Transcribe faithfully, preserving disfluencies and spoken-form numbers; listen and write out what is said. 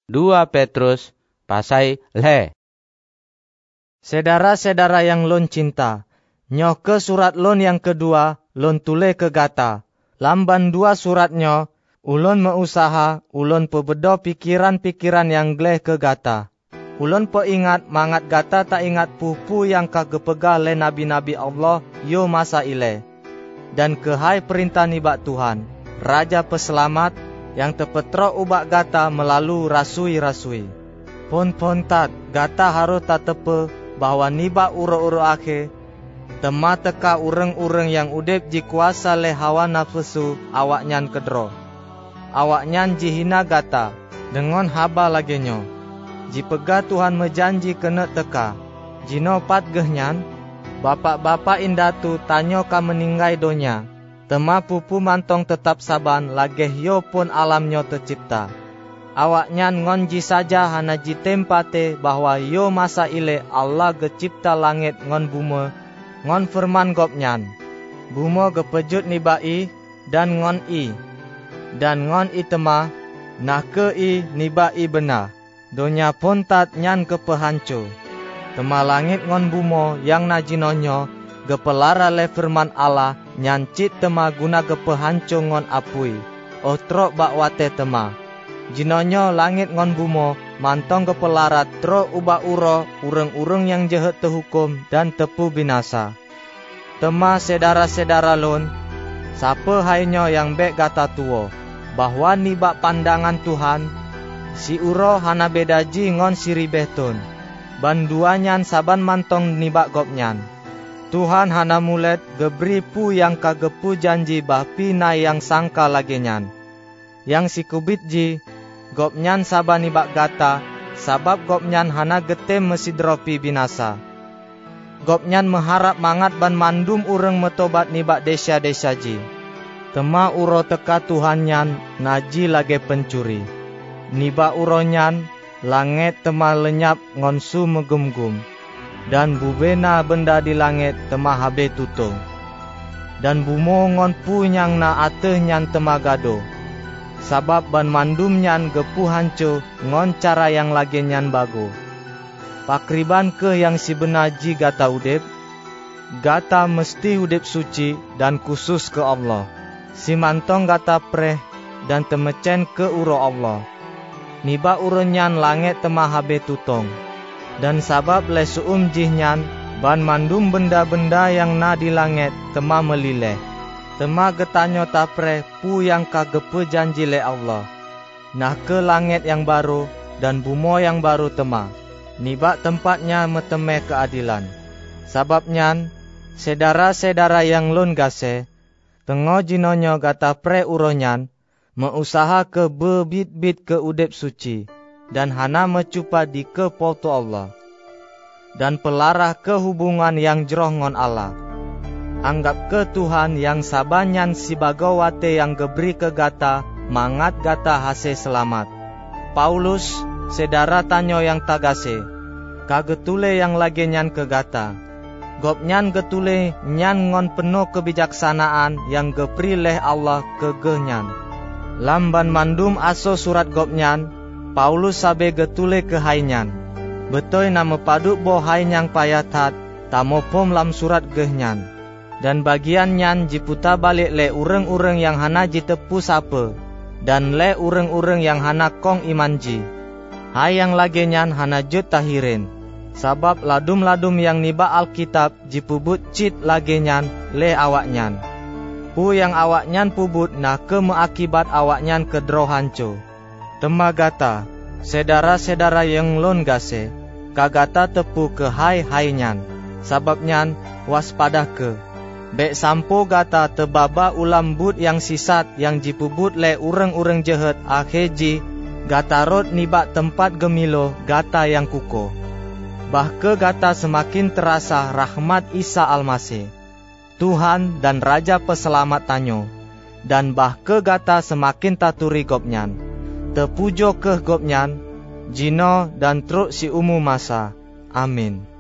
dua Petrus pasai le. Saudara-saudara yang lon cinta, nyoh ke surat lon yang kedua, lon tule ke gata. Lamban dua suratnya, ulon meusaha, ulon pebedo pikiran-pikiran yang gleh ke gata. Ulon peingat mangat gata tak ingat pupu yang kagepegah le nabi-nabi Allah yo masa ile. Dan kehai perintah nibak Tuhan, Raja Peselamat yang tepetro ubak gata melalui rasui-rasui. Pon-pon tat, gata harus tak tepe bahwa nibak uro-uro akhir, tema teka ureng-ureng yang udep jikuasa le hawa nafsu awaknyan kedro. Awaknyan jihina gata, dengan haba lagenyo. Jipega Tuhan menjanji kena teka, jino pat gehnyan, bapak-bapak indatu tanyo ka meninggai donya. Tema pupu mantong tetap saban, lageh yo pun alamnyo tercipta. Awaknyan ngonji saja hana jitempate bahwa yo masa ile Allah gecipta langit ngon buma, ngon firman gopnyan. Buma gepejut nibai dan ngon i, dan ngon i tema, nah ke i nibai benar. Donya pun tat nyan kepehancu. Tema langit ngon bumo yang najinonyo gepelara le firman Allah nyan cit tema guna gepehancu ngon apui. Otrok bak wate tema. Jinonyo langit ngon bumo mantong gepelara tro uba uro ureng-ureng yang jahat terhukum dan tepu binasa. Tema sedara-sedara lon, sapa hainyo yang bek gata tuo, bahwa nibak pandangan Tuhan, si uro hana bedaji ngon siribetun, banduanyan saban mantong nibak gopnyan. Tuhan hana mulet gebri pu yang kagepu janji bapi na yang sangka lagenyan. Yang si kubit ji, gopnyan saban nibak gata, sabab gopnyan hana getem mesidropi binasa. Gopnyan mengharap mangat ban mandum ureng metobat nibak desa-desa ji. Tema uro teka Tuhanyan naji lage pencuri. Niba uronyan, langit tema lenyap ngonsu megum-gum, dan bubena benda di langit tema habe tutung. Dan bumo ngon pu nyang na ateh nyan tema gado, sabab ban mandum nyan gepu hancu ngon cara yang lagi nyan bago. Pakriban ke yang si benaji gata udep, gata mesti udep suci dan khusus ke Allah. Si mantong gata preh dan temecen ke uro Allah. Niba uronyan langit tema habe tutong, dan sabab le suum jihnyan ban mandum benda-benda yang na di langit tema melileh. Tema getanyo tapre pu yang kagepe janji le Allah. Nah ke langit yang baru dan bumo yang baru tema. Niba tempatnya meteme keadilan. Sababnyan sedara-sedara yang lun gase, tengo jinonyo gata pre uronyan, meusaha ke bebit-bit ke udep suci, dan hana mecupa di ke poto Allah, dan pelarah ke hubungan yang jeroh ngon Allah. Anggap ke Tuhan yang sabanyan si bagawate yang gebri ke gata, mangat gata hase selamat. Paulus, sedara tanyo yang tagase, kagetule yang lagi nyan ke gata. Gopnyan getule nyan ngon penuh kebijaksanaan yang gebri leh Allah ke genyan. Lamban mandum aso surat gopnyan, Paulus sabe getule ke hainyan. Betoy nama paduk bo hainyan payatat, tamopom lam surat gehnyan. Dan bagian nyan jiputa balik le ureng-ureng yang hana jitepu sape, dan le ureng-ureng yang hana kong imanji. Hai yang lagi nyan hana jut tahirin, sabab ladum-ladum yang niba Alkitab jipubut cit lagi nyan le awaknyan. Pu yang awaknyan pubut na ke meakibat awaknyan kedro hancu. Temagata, sedara-sedara yang lon gase, kagata tepu ke hai-hainyan, sababnyan waspada ke. Bek sampo gata tebaba ulam but yang sisat yang jipubut le ureng-ureng jehet akheji, gata rot nibak tempat gemilo gata yang kuko. Bahke gata semakin terasa rahmat Isa Almasih, Tuhan dan Raja Peselamat tanyo, dan bahke gata semakin taturi gopnyan, tepujo ke gopnyan, jino dan truk si umu masa. Amin.